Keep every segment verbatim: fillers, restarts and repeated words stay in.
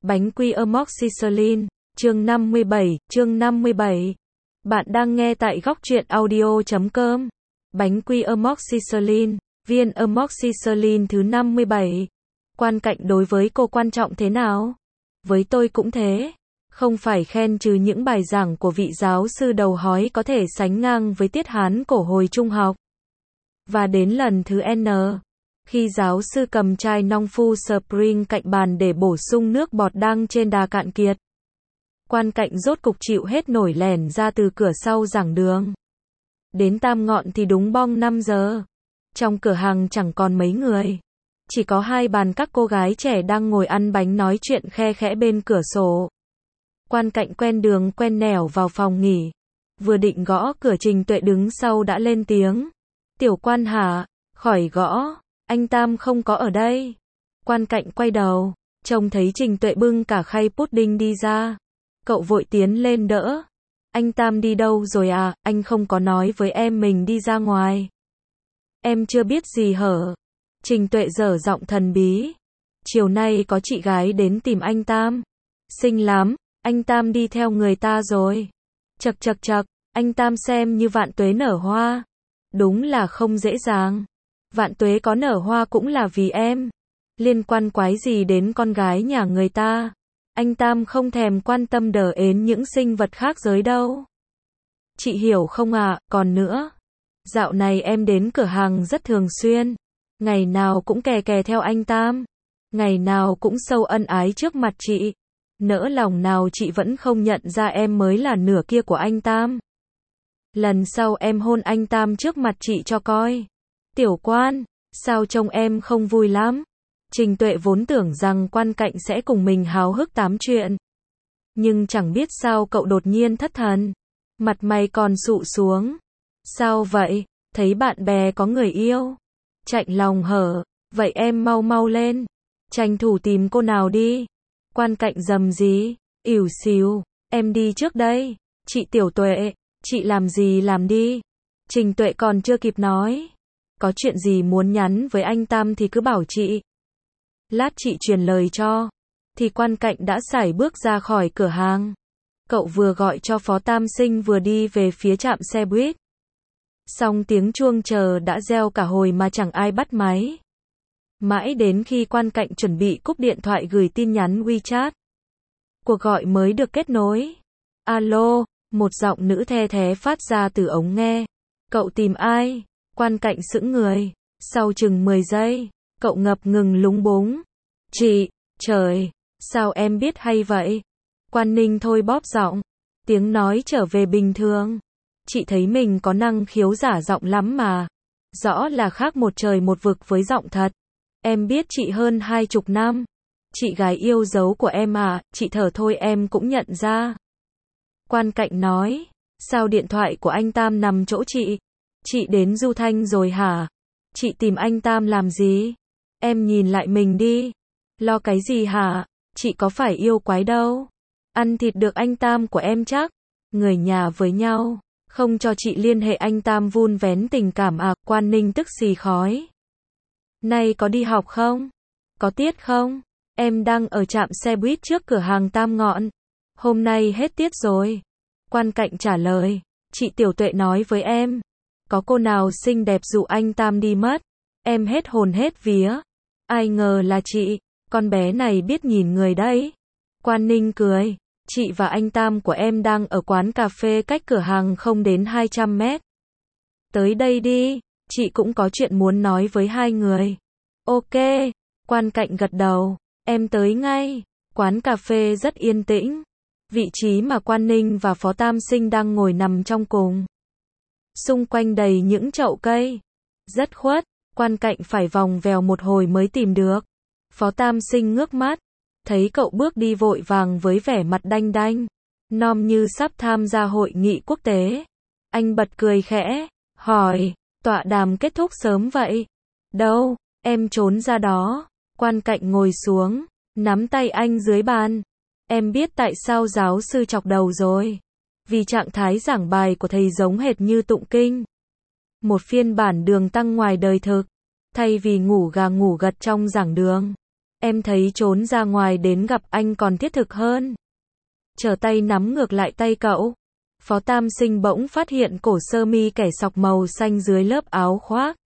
Bánh quy amoxicillin, chương năm mươi bảy, chương năm mươi bảy. Bạn đang nghe tại góc truyện audio chấm com. Bánh quy amoxicillin, viên amoxicillin thứ năm mươi bảy. Quan cảnh đối với cô quan trọng thế nào? Với tôi cũng thế. Không phải khen trừ những bài giảng của vị giáo sư đầu hói có thể sánh ngang với tiết Hán cổ hồi trung học. Và đến lần thứ N, khi giáo sư cầm chai nong phu Spring cạnh bàn để bổ sung nước bọt đang trên đà cạn kiệt. Quan cảnh rốt cục chịu hết nổi lẻn ra từ cửa sau giảng đường. Đến Tam Ngọn thì đúng bong năm giờ. Trong cửa hàng chẳng còn mấy người. Chỉ có hai bàn các cô gái trẻ đang ngồi ăn bánh nói chuyện khe khẽ bên cửa sổ. Quan cảnh quen đường quen nẻo vào phòng nghỉ. Vừa định gõ cửa, Trình Tuệ đứng sau đã lên tiếng. Tiểu Quan hả? Khỏi gõ. Anh Tam không có ở đây. Quan cảnh quay đầu, trông thấy Trình Tuệ bưng cả khay pudding đi ra. Cậu vội tiến lên đỡ. Anh Tam đi đâu rồi à? Anh không có nói với em mình đi ra ngoài. Em chưa biết gì hở? Trình Tuệ dở giọng thần bí. Chiều nay có chị gái đến tìm anh Tam. Xinh lắm, anh Tam đi theo người ta rồi. Chật chật chật, anh Tam xem như vạn tuế nở hoa. Đúng là không dễ dàng. Vạn tuế có nở hoa cũng là vì em. Liên quan quái gì đến con gái nhà người ta. Anh Tam không thèm quan tâm đờ ến những sinh vật khác giới đâu. Chị hiểu không ạ? À? Còn nữa, dạo này em đến cửa hàng rất thường xuyên. Ngày nào cũng kè kè theo anh Tam. Ngày nào cũng sâu ân ái trước mặt chị. Nỡ lòng nào chị vẫn không nhận ra em mới là nửa kia của anh Tam. Lần sau em hôn anh Tam trước mặt chị cho coi. Tiểu Quan, sao trông em không vui lắm? Trình Tuệ vốn tưởng rằng Quan Cạnh sẽ cùng mình háo hức tám chuyện. Nhưng chẳng biết sao cậu đột nhiên thất thần. Mặt mày còn sụ xuống. Sao vậy? Thấy bạn bè có người yêu. Chạnh lòng hở. Vậy em mau mau lên. Tranh thủ tìm cô nào đi. Quan Cạnh rầm gì? Ỉu xìu. Em đi trước đây. Chị Tiểu Tuệ, chị làm gì làm đi. Trình Tuệ còn chưa kịp nói. Có chuyện gì muốn nhắn với anh Tam thì cứ bảo chị. Lát chị truyền lời cho. Thì Quan Cạnh đã sải bước ra khỏi cửa hàng. Cậu vừa gọi cho Phó Tam Sinh vừa đi về phía trạm xe buýt. Xong tiếng chuông chờ đã reo cả hồi mà chẳng ai bắt máy. Mãi đến khi Quan Cạnh chuẩn bị cúp điện thoại gửi tin nhắn WeChat. Cuộc gọi mới được kết nối. Alo, một giọng nữ the thé phát ra từ ống nghe. Cậu tìm ai? Quan Cạnh sững người. Sau chừng mười giây, cậu ngập ngừng lúng búng. Chị, trời, sao em biết hay vậy? Quan Ninh thôi bóp giọng. Tiếng nói trở về bình thường. Chị thấy mình có năng khiếu giả giọng lắm mà. Rõ là khác một trời một vực với giọng thật. Em biết chị hơn hai chục năm. Chị gái yêu dấu của em à, chị thở thôi em cũng nhận ra. Quan Cạnh nói. Sao điện thoại của anh Tam nằm chỗ chị? Chị đến Du Thanh rồi hả? Chị tìm anh Tam làm gì? Em nhìn lại mình đi. Lo cái gì hả? Chị có phải yêu quái đâu. Ăn thịt được anh Tam của em chắc. Người nhà với nhau. Không cho chị liên hệ anh Tam vun vén tình cảm à? Quan Ninh tức xì khói. Nay có đi học không? Có tiết không? Em đang ở trạm xe buýt trước cửa hàng Tam Ngọn. Hôm nay hết tiết rồi. Quan Cạnh trả lời. Chị Tiểu Tuệ nói với em. Có cô nào xinh đẹp dụ anh Tam đi mất. Em hết hồn hết vía. Ai ngờ là chị. Con bé này biết nhìn người đấy. Quan Ninh cười. Chị và anh Tam của em đang ở quán cà phê cách cửa hàng không đến hai trăm mét. Tới đây đi. Chị cũng có chuyện muốn nói với hai người. Ok. Quan Cạnh gật đầu. Em tới ngay. Quán cà phê rất yên tĩnh. Vị trí mà Quan Ninh và Phó Tam Sinh đang ngồi nằm trong cùng. Xung quanh đầy những chậu cây. Rất khuất. Quan Cạnh phải vòng vèo một hồi mới tìm được. Phó Tam Sinh ngước mắt. Thấy cậu bước đi vội vàng với vẻ mặt đanh đanh. Nom như sắp tham gia hội nghị quốc tế. Anh bật cười khẽ. Hỏi. Tọa đàm kết thúc sớm vậy? Đâu, em trốn ra đó. Quan Cạnh ngồi xuống. Nắm tay anh dưới bàn. Em biết tại sao giáo sư chọc đầu rồi. Vì trạng thái giảng bài của thầy giống hệt như tụng kinh. Một phiên bản đường tăng ngoài đời thực. Thay vì ngủ gà ngủ gật trong giảng đường. Em thấy trốn ra ngoài đến gặp anh còn thiết thực hơn. Trở tay nắm ngược lại tay cậu. Phó Tam Sinh bỗng phát hiện cổ sơ mi kẻ sọc màu xanh dưới lớp áo khoác.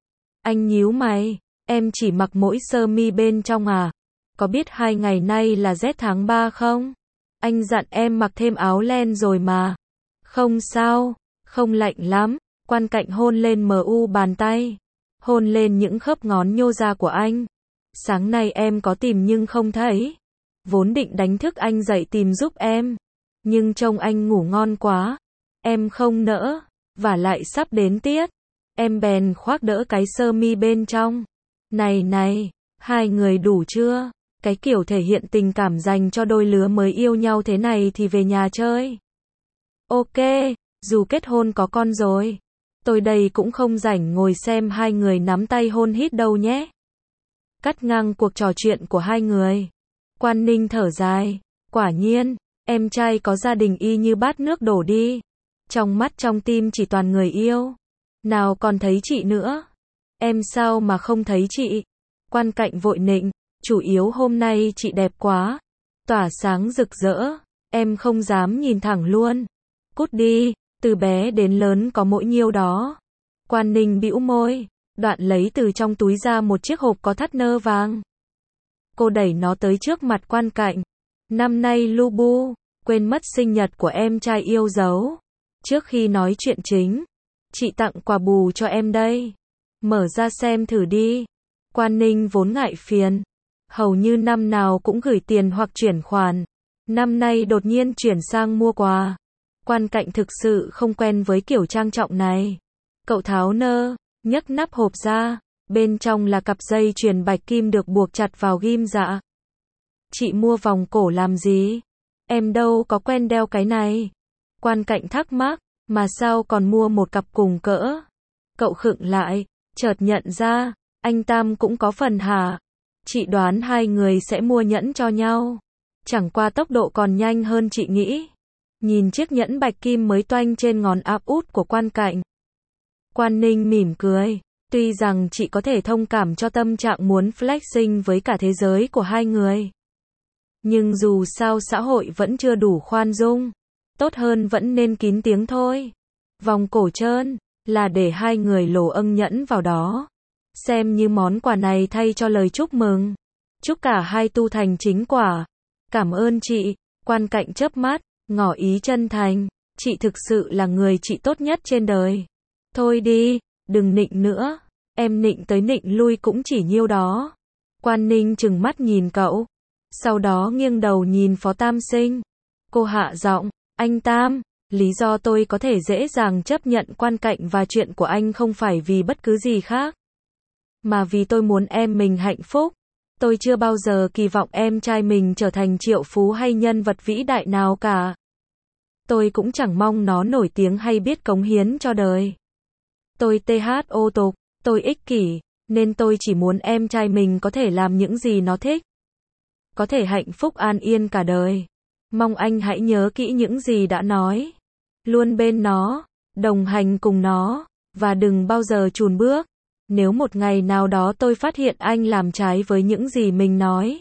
Anh nhíu mày, em chỉ mặc mỗi sơ mi bên trong à? Có biết hai ngày nay là rét tháng ba không? Anh dặn em mặc thêm áo len rồi mà. Không sao, không lạnh lắm. Quan Cạnh hôn lên mờ u bàn tay, hôn lên những khớp ngón nhô ra của anh. Sáng nay em có tìm nhưng không thấy. Vốn định đánh thức anh dậy tìm giúp em, nhưng trông anh ngủ ngon quá, em không nỡ, và lại sắp đến tiết. Em bèn khoác đỡ cái sơ mi bên trong. Này này, hai người đủ chưa? Cái kiểu thể hiện tình cảm dành cho đôi lứa mới yêu nhau thế này thì về nhà chơi. Ok, dù kết hôn có con rồi, tôi đây cũng không rảnh ngồi xem hai người nắm tay hôn hít đâu nhé. Cắt ngang cuộc trò chuyện của hai người, Quan Ninh thở dài, quả nhiên, em trai có gia đình y như bát nước đổ đi. Trong mắt trong tim chỉ toàn người yêu. Nào còn thấy chị nữa. Em sao mà không thấy chị? Quan Cạnh vội nịnh, chủ yếu hôm nay chị đẹp quá, tỏa sáng rực rỡ, em không dám nhìn thẳng luôn. Cút đi, từ bé đến lớn có mỗi nhiêu đó. Quan Ninh bĩu môi, đoạn lấy từ trong túi ra một chiếc hộp có thắt nơ vàng. Cô đẩy nó tới trước mặt Quan Cạnh. Năm nay Lu Bu, quên mất sinh nhật của em trai yêu dấu. Trước khi nói chuyện chính, chị tặng quà bù cho em đây. Mở ra xem thử đi. Quan Ninh vốn ngại phiền, hầu như năm nào cũng gửi tiền hoặc chuyển khoản. Năm nay đột nhiên chuyển sang mua quà. Quan Cạnh thực sự không quen với kiểu trang trọng này. Cậu tháo nơ, nhấc nắp hộp ra. Bên trong là cặp dây chuyền bạch kim được buộc chặt vào ghim dạ. Chị mua vòng cổ làm gì? Em đâu có quen đeo cái này. Quan Cạnh thắc mắc, mà sao còn mua một cặp cùng cỡ? Cậu khựng lại, chợt nhận ra, anh Tam cũng có phần hả? Chị đoán hai người sẽ mua nhẫn cho nhau. Chẳng qua tốc độ còn nhanh hơn chị nghĩ. Nhìn chiếc nhẫn bạch kim mới toanh trên ngón áp út của Quan Cạnh. Quan Ninh mỉm cười. Tuy rằng chị có thể thông cảm cho tâm trạng muốn flexing với cả thế giới của hai người. Nhưng dù sao xã hội vẫn chưa đủ khoan dung. Tốt hơn vẫn nên kín tiếng thôi. Vòng cổ trơn, là để hai người lổ âng nhẫn vào đó. Xem như món quà này thay cho lời chúc mừng. Chúc cả hai tu thành chính quả. Cảm ơn chị. Quan Cạnh chớp mắt, ngỏ ý chân thành. Chị thực sự là người chị tốt nhất trên đời. Thôi đi, đừng nịnh nữa. Em nịnh tới nịnh lui cũng chỉ nhiêu đó. Quan Ninh trừng mắt nhìn cậu. Sau đó nghiêng đầu nhìn Phó Tam Sinh. Cô hạ giọng, anh Tam, lý do tôi có thể dễ dàng chấp nhận Quan Cạnh và chuyện của anh không phải vì bất cứ gì khác. Mà vì tôi muốn em mình hạnh phúc. Tôi chưa bao giờ kỳ vọng em trai mình trở thành triệu phú hay nhân vật vĩ đại nào cả. Tôi cũng chẳng mong nó nổi tiếng hay biết cống hiến cho đời. Tôi thô tục, tôi ích kỷ, nên tôi chỉ muốn em trai mình có thể làm những gì nó thích. Có thể hạnh phúc an yên cả đời. Mong anh hãy nhớ kỹ những gì đã nói. Luôn bên nó, đồng hành cùng nó, và đừng bao giờ chùn bước. Nếu một ngày nào đó tôi phát hiện anh làm trái với những gì mình nói,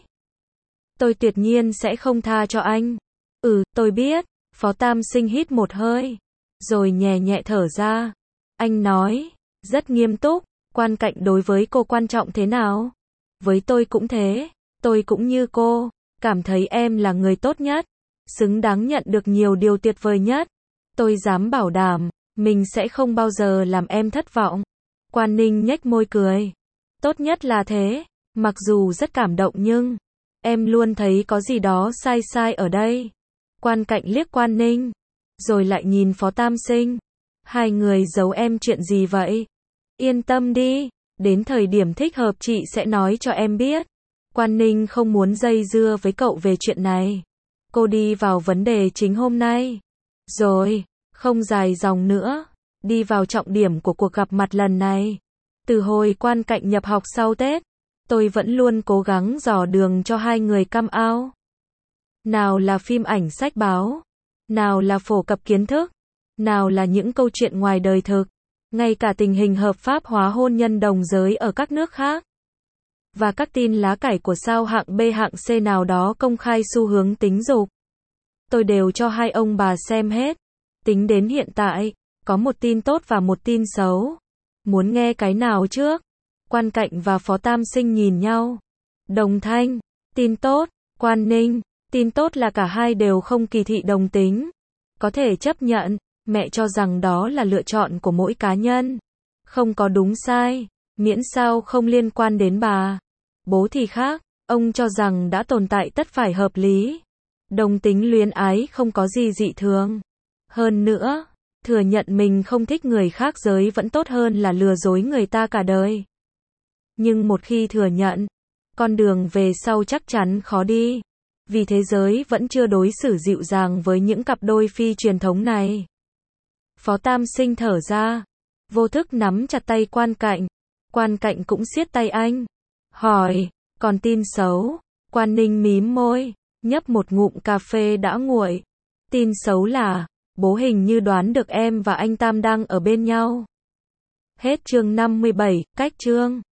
tôi tuyệt nhiên sẽ không tha cho anh. Ừ, tôi biết. Phó Tam Sinh hít một hơi, rồi nhẹ nhẹ thở ra. Anh nói, rất nghiêm túc, Quan Cạnh đối với cô quan trọng thế nào? Với tôi cũng thế, tôi cũng như cô, cảm thấy em là người tốt nhất, xứng đáng nhận được nhiều điều tuyệt vời nhất. Tôi dám bảo đảm, mình sẽ không bao giờ làm em thất vọng. Quan Ninh nhếch môi cười. Tốt nhất là thế, mặc dù rất cảm động nhưng, em luôn thấy có gì đó sai sai ở đây. Quan Cạnh liếc Quan Ninh, rồi lại nhìn Phó Tam Sinh. Hai người giấu em chuyện gì vậy? Yên tâm đi, đến thời điểm thích hợp chị sẽ nói cho em biết. Quan Ninh không muốn dây dưa với cậu về chuyện này. Cô đi vào vấn đề chính hôm nay. Rồi, không dài dòng nữa, đi vào trọng điểm của cuộc gặp mặt lần này. Từ hồi Quan Cạnh nhập học sau Tết, tôi vẫn luôn cố gắng dò đường cho hai người come out. Nào là phim ảnh sách báo, nào là phổ cập kiến thức, nào là những câu chuyện ngoài đời thực, ngay cả tình hình hợp pháp hóa hôn nhân đồng giới ở các nước khác. và các tin lá cải của sao hạng B hạng C nào đó công khai xu hướng tính dục. Tôi đều cho hai ông bà xem hết. Tính đến hiện tại, có một tin tốt và một tin xấu. Muốn nghe cái nào trước? Quan Cạnh và Phó Tam Sinh nhìn nhau. Đồng thanh, tin tốt. Quan Ninh, tin tốt là cả hai đều không kỳ thị đồng tính. Có thể chấp nhận, mẹ cho rằng đó là lựa chọn của mỗi cá nhân. Không có đúng sai, miễn sao không liên quan đến bà. Bố thì khác, ông cho rằng đã tồn tại tất phải hợp lý. Đồng tính luyến ái không có gì dị thường. Hơn nữa, thừa nhận mình không thích người khác giới vẫn tốt hơn là lừa dối người ta cả đời. Nhưng một khi thừa nhận, con đường về sau chắc chắn khó đi. Vì thế giới vẫn chưa đối xử dịu dàng với những cặp đôi phi truyền thống này. Phó Tam Sinh thở ra, vô thức nắm chặt tay Quan Cạnh. Quan Cạnh cũng siết tay anh. Hỏi, còn tin xấu? Quan Ninh mím môi, nhấp một ngụm cà phê đã nguội. Tin xấu là, bố hình như đoán được em và anh Tam đang ở bên nhau. Hết chương năm mươi bảy, cách chương.